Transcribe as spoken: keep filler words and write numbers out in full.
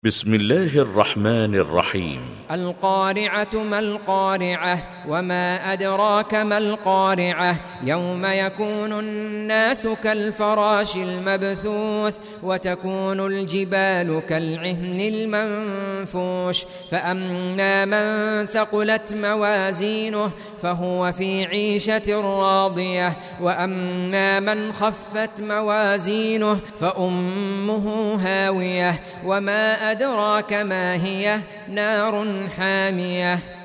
بسم الله الرحمن الرحيم. القارعة ما القارعة وما أدراك ما القارعة يوم يكون الناس كالفراش المبثوث وتكون الجبال كالعهن المنفوش فأما من ثقلت موازينه فهو في عيشة راضية وأما من خفت موازينه فأمه هاوية وما أدراك ما هي نار حامية.